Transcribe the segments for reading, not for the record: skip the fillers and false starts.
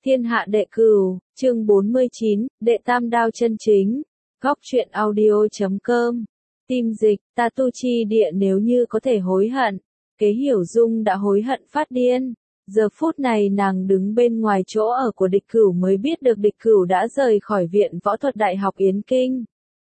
Thiên hạ đệ cửu, chương 49, đệ tam đao chân chính. Góc truyện audio.com. Tim dịch, ta tu chi địa nếu như có thể hối hận. Kế Hiểu Dung đã hối hận phát điên. Giờ phút này nàng đứng bên ngoài chỗ ở của địch cửu mới biết được địch cửu đã rời khỏi viện võ thuật đại học Yến Kinh.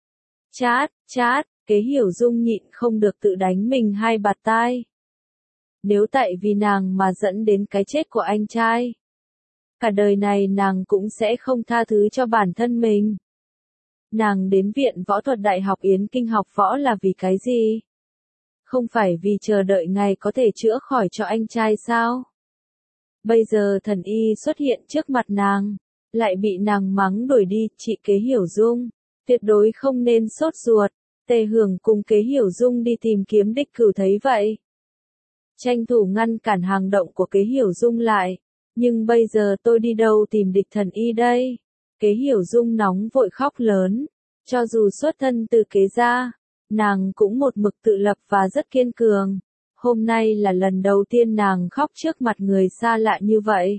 Chát, Kế Hiểu Dung nhịn không được tự đánh mình hai bạt tai. Nếu tại vì nàng mà dẫn đến cái chết của anh trai, cả đời này nàng cũng sẽ không tha thứ cho bản thân mình. Nàng đến viện võ thuật đại học Yến Kinh học võ là vì cái gì? Không phải vì chờ đợi ngày có thể chữa khỏi cho anh trai sao? Bây giờ thần y xuất hiện trước mặt nàng, lại bị nàng mắng đuổi đi. Chị Kế Hiểu Dung, tuyệt đối không nên sốt ruột. Tề Hưởng cùng Kế Hiểu Dung đi tìm kiếm địch cửu thấy vậy, tranh thủ ngăn cản hành động của Kế Hiểu Dung lại. Nhưng bây giờ tôi đi đâu tìm địch thần y đây? Kế Hiểu Dung nóng vội khóc lớn. Cho dù xuất thân từ Kế gia, nàng cũng một mực tự lập và rất kiên cường. Hôm nay là lần đầu tiên nàng khóc trước mặt người xa lạ như vậy.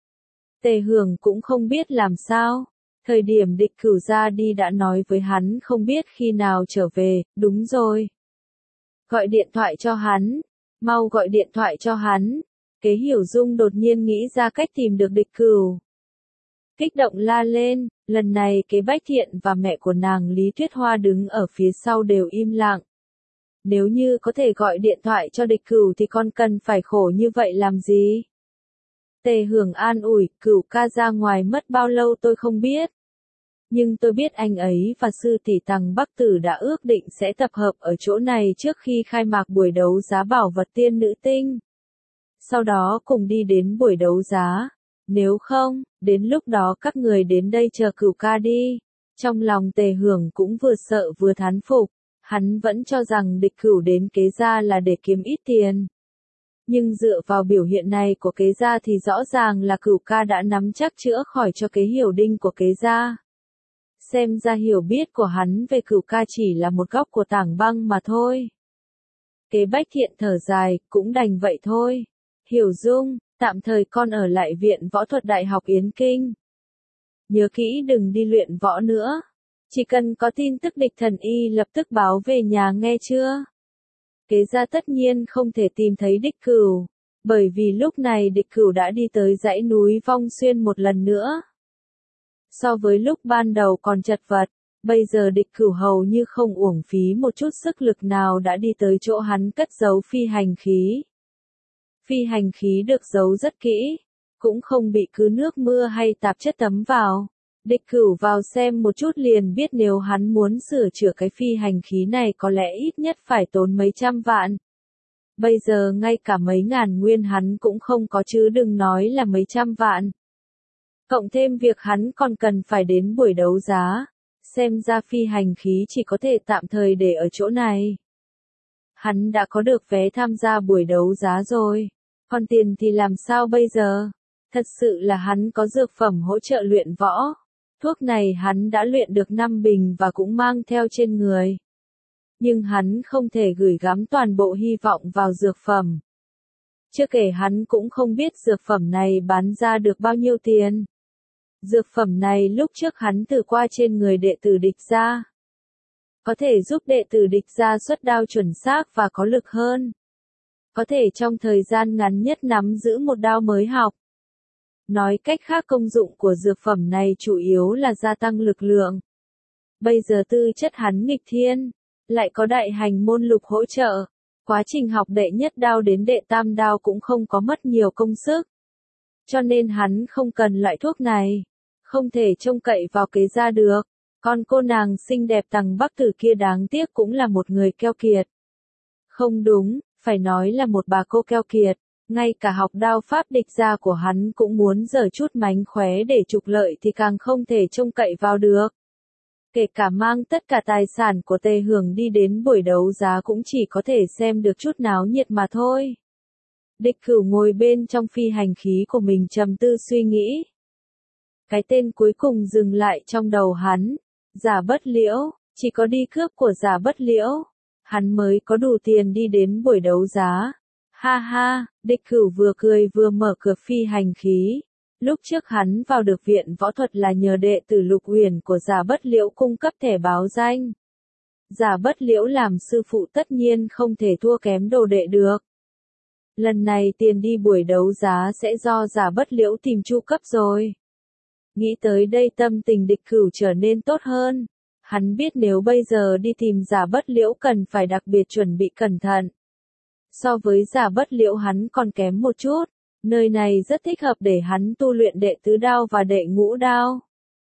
Tề Hưởng cũng không biết làm sao. Thời điểm địch cửu ra đi đã nói với hắn không biết khi nào trở về. Đúng rồi, gọi điện thoại cho hắn. Mau gọi điện thoại cho hắn. Kế Hiểu Dung đột nhiên nghĩ ra cách tìm được địch cửu. Kích động la lên, lần này Kế Bách Thiện và mẹ của nàng Lý Tuyết Hoa đứng ở phía sau đều im lặng. Nếu như có thể gọi điện thoại cho địch cửu thì con cần phải khổ như vậy làm gì? Tề Hưởng an ủi, Cửu ca ra ngoài mất bao lâu tôi không biết. Nhưng tôi biết anh ấy và sư tỷ Tằng Bắc Tử đã ước định sẽ tập hợp ở chỗ này trước khi khai mạc buổi đấu giá bảo vật tiên nữ tinh. Sau đó cùng đi đến buổi đấu giá. Nếu không, đến lúc đó các người đến đây chờ Cửu ca đi. Trong lòng Tề Hưởng cũng vừa sợ vừa thán phục. Hắn vẫn cho rằng địch cửu đến Kế gia là để kiếm ít tiền. Nhưng dựa vào biểu hiện này của Kế gia thì rõ ràng là Cửu ca đã nắm chắc chữa khỏi cho Kế Hiểu Đinh của Kế gia. Xem ra hiểu biết của hắn về Cửu ca chỉ là một góc của tảng băng mà thôi. Kế Bách Thiện thở dài, cũng đành vậy thôi. Hiểu Dung, tạm thời con ở lại viện võ thuật đại học Yến Kinh. Nhớ kỹ đừng đi luyện võ nữa. Chỉ cần có tin tức địch thần y lập tức báo về nhà nghe chưa? Kế gia tất nhiên không thể tìm thấy địch cửu, bởi vì lúc này địch cửu đã đi tới dãy núi Vong Xuyên một lần nữa. So với lúc ban đầu còn chật vật, bây giờ địch cửu hầu như không uổng phí một chút sức lực nào đã đi tới chỗ hắn cất giấu phi hành khí. Phi hành khí được giấu rất kỹ, cũng không bị cứ nước mưa hay tạp chất thấm vào. Địch cửu vào xem một chút liền biết nếu hắn muốn sửa chữa cái phi hành khí này có lẽ ít nhất phải tốn mấy trăm vạn. Bây giờ ngay cả mấy ngàn nguyên hắn cũng không có chứ đừng nói là mấy trăm vạn. Cộng thêm việc hắn còn cần phải đến buổi đấu giá, xem ra phi hành khí chỉ có thể tạm thời để ở chỗ này. Hắn đã có được vé tham gia buổi đấu giá rồi, còn tiền thì làm sao bây giờ? Thật sự là hắn có dược phẩm hỗ trợ luyện võ. Thuốc này hắn đã luyện được 5 bình và cũng mang theo trên người. Nhưng hắn không thể gửi gắm toàn bộ hy vọng vào dược phẩm. Chưa kể hắn cũng không biết dược phẩm này bán ra được bao nhiêu tiền. Dược phẩm này lúc trước hắn thử qua trên người đệ tử địch gia. Có thể giúp đệ tử địch gia xuất đao chuẩn xác và có lực hơn. Có thể trong thời gian ngắn nhất nắm giữ một đao mới học. Nói cách khác công dụng của dược phẩm này chủ yếu là gia tăng lực lượng. Bây giờ tư chất hắn nghịch thiên, lại có đại hành môn lục hỗ trợ. Quá trình học đệ nhất đao đến đệ tam đao cũng không có mất nhiều công sức. Cho nên hắn không cần loại thuốc này. Không thể trông cậy vào Kế gia được. Còn cô nàng xinh đẹp Tằng Bắc Tử kia đáng tiếc cũng là một người keo kiệt. Không đúng, phải nói là một bà cô keo kiệt. Ngay cả học đao pháp địch gia của hắn cũng muốn giở chút mánh khóe để trục lợi thì càng không thể trông cậy vào được. Kể cả mang tất cả tài sản của Tề Hưởng đi đến buổi đấu giá cũng chỉ có thể xem được chút náo nhiệt mà thôi. Địch cửu ngồi bên trong phi hành khí của mình trầm tư suy nghĩ. Cái tên cuối cùng dừng lại trong đầu hắn. Giả Bất Liễu, chỉ có đi cướp của Giả Bất Liễu, hắn mới có đủ tiền đi đến buổi đấu giá. Ha ha, địch cửu vừa cười vừa mở cửa phi hành khí. Lúc trước hắn vào được viện võ thuật là nhờ đệ tử Lục Uyển của Giả Bất Liễu cung cấp thẻ báo danh. Giả Bất Liễu làm sư phụ tất nhiên không thể thua kém đồ đệ được. Lần này tiền đi buổi đấu giá sẽ do Giả Bất Liễu tìm chu cấp rồi. Nghĩ tới đây tâm tình Địch Cửu trở nên tốt hơn. Hắn biết nếu bây giờ đi tìm Giả Bất Liễu cần phải đặc biệt chuẩn bị cẩn thận. So với Giả Bất Liễu hắn còn kém một chút. Nơi này rất thích hợp để hắn tu luyện đệ tứ đao và đệ ngũ đao.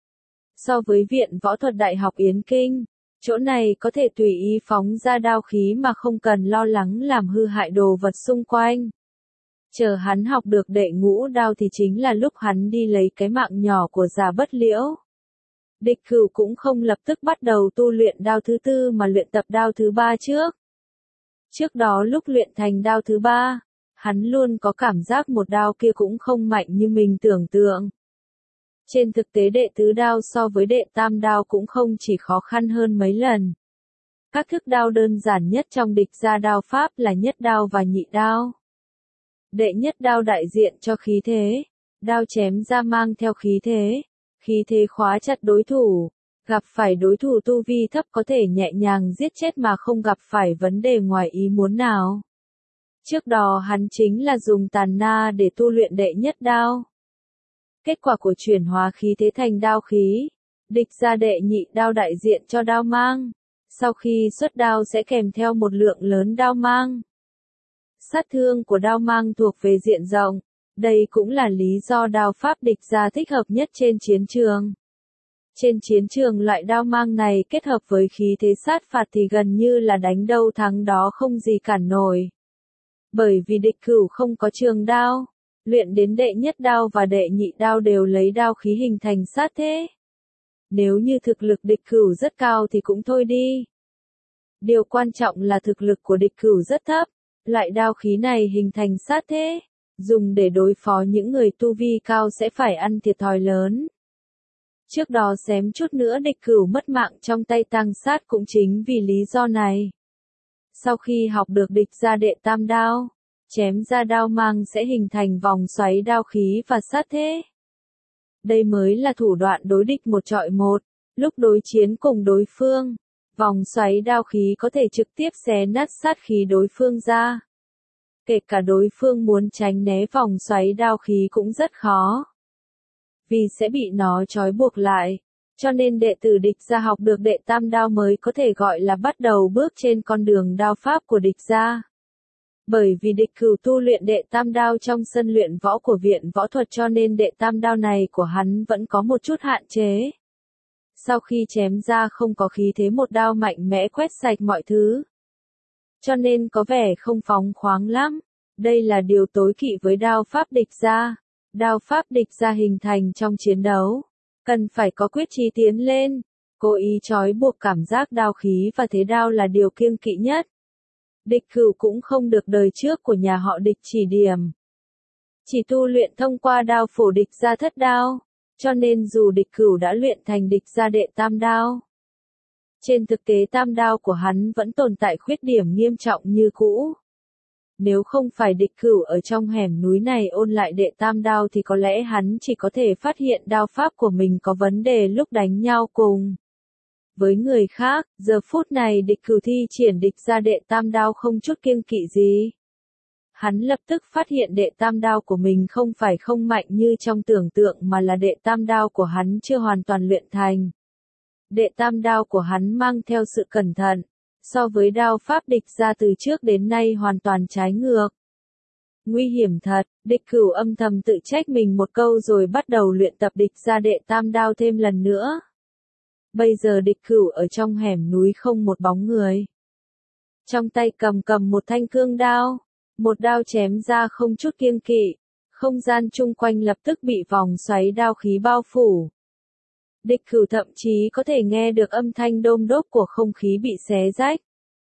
So với viện võ thuật Đại học Yến Kinh, chỗ này có thể tùy ý phóng ra đao khí mà không cần lo lắng làm hư hại đồ vật xung quanh. Chờ hắn học được đệ ngũ đao thì chính là lúc hắn đi lấy cái mạng nhỏ của Giả Bất Liễu. Địch Cửu cũng không lập tức bắt đầu tu luyện đao thứ tư mà luyện tập đao thứ ba trước. Trước đó lúc luyện thành đao thứ ba, hắn luôn có cảm giác một đao kia cũng không mạnh như mình tưởng tượng. Trên thực tế đệ tứ đao so với đệ tam đao cũng không chỉ khó khăn hơn mấy lần. Các thức đao đơn giản nhất trong địch gia đao pháp là nhất đao và nhị đao. Đệ nhất đao đại diện cho khí thế, đao chém ra mang theo khí thế khóa chặt đối thủ, gặp phải đối thủ tu vi thấp có thể nhẹ nhàng giết chết mà không gặp phải vấn đề ngoài ý muốn nào. Trước đó hắn chính là dùng tàn na để tu luyện đệ nhất đao. Kết quả của chuyển hóa khí thế thành đao khí, địch gia đệ nhị đao đại diện cho đao mang. Sau khi xuất đao sẽ kèm theo một lượng lớn đao mang. Sát thương của đao mang thuộc về diện rộng. Đây cũng là lý do đao pháp địch gia thích hợp nhất trên chiến trường. Trên chiến trường loại đao mang này kết hợp với khí thế sát phạt thì gần như là đánh đâu thắng đó không gì cản nổi. Bởi vì Địch Cửu không có trường đao, luyện đến đệ nhất đao và đệ nhị đao đều lấy đao khí hình thành sát thế. Nếu như thực lực Địch Cửu rất cao thì cũng thôi đi. Điều quan trọng là thực lực của Địch Cửu rất thấp, loại đao khí này hình thành sát thế, dùng để đối phó những người tu vi cao sẽ phải ăn thiệt thòi lớn. Trước đó xém chút nữa Địch Cửu mất mạng trong tay Tăng Sát cũng chính vì lý do này. Sau khi học được địch gia đệ tam đao, chém ra đao mang sẽ hình thành vòng xoáy đao khí và sát thế. Đây mới là thủ đoạn đối địch một trọi một, lúc đối chiến cùng đối phương, vòng xoáy đao khí có thể trực tiếp xé nát sát khí đối phương ra. Kể cả đối phương muốn tránh né vòng xoáy đao khí cũng rất khó. Vì sẽ bị nó trói buộc lại, cho nên đệ tử địch gia học được đệ tam đao mới có thể gọi là bắt đầu bước trên con đường đao pháp của địch gia. Bởi vì Địch Cửu tu luyện đệ tam đao trong sân luyện võ của viện võ thuật cho nên đệ tam đao này của hắn vẫn có một chút hạn chế. Sau khi chém ra không có khí thế một đao mạnh mẽ quét sạch mọi thứ. Cho nên có vẻ không phóng khoáng lắm. Đây là điều tối kỵ với đao pháp địch gia. Đao pháp địch gia hình thành trong chiến đấu, cần phải có quyết chí tiến lên, cố ý trói buộc cảm giác đao khí và thế đao là điều kiêng kỵ nhất. Địch Cửu cũng không được đời trước của nhà họ Địch chỉ điểm. Chỉ tu luyện thông qua đao phổ địch gia thất đao, cho nên dù Địch Cửu đã luyện thành địch gia đệ tam đao. Trên thực tế tam đao của hắn vẫn tồn tại khuyết điểm nghiêm trọng như cũ. Nếu không phải Địch Cửu ở trong hẻm núi này ôn lại đệ tam đao thì có lẽ hắn chỉ có thể phát hiện đao pháp của mình có vấn đề lúc đánh nhau cùng. Với người khác, giờ phút này Địch Cửu thi triển địch gia đệ tam đao không chút kiêng kỵ gì. Hắn lập tức phát hiện đệ tam đao của mình không phải không mạnh như trong tưởng tượng mà là đệ tam đao của hắn chưa hoàn toàn luyện thành. Đệ tam đao của hắn mang theo sự cẩn thận. So với đao pháp địch gia từ trước đến nay hoàn toàn trái ngược. Nguy hiểm thật, Địch Cửu âm thầm tự trách mình một câu rồi bắt đầu luyện tập địch gia đệ tam đao thêm lần nữa. Bây giờ Địch Cửu ở trong hẻm núi không một bóng người. Trong tay cầm một thanh cương đao, một đao chém ra không chút kiêng kỵ, không gian chung quanh lập tức bị vòng xoáy đao khí bao phủ. Địch Cửu thậm chí có thể nghe được âm thanh đôm đốp của không khí bị xé rách.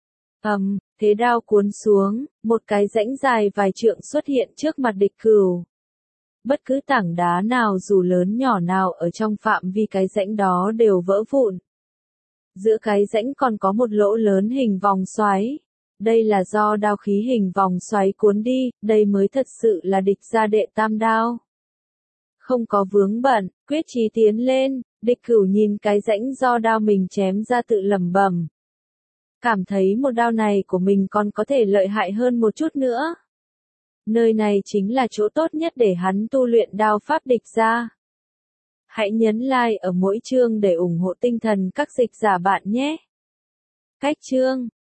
Thế đao cuốn xuống, một cái rãnh dài vài trượng xuất hiện trước mặt Địch Cửu. Bất cứ tảng đá nào dù lớn nhỏ nào ở trong phạm vi cái rãnh đó đều vỡ vụn. Giữa cái rãnh còn có một lỗ lớn hình vòng xoáy. Đây là do đao khí hình vòng xoáy cuốn đi, đây mới thật sự là địch gia đệ tam đao. không có vướng bận, quyết chí tiến lên, địch cửu nhìn cái rãnh do đao mình chém ra tự lẩm bẩm. Cảm thấy một đao này của mình còn có thể lợi hại hơn một chút nữa. Nơi này chính là chỗ tốt nhất để hắn tu luyện đao pháp địch ra. Hãy nhấn like ở mỗi chương để ủng hộ tinh thần các dịch giả bạn nhé. Cách chương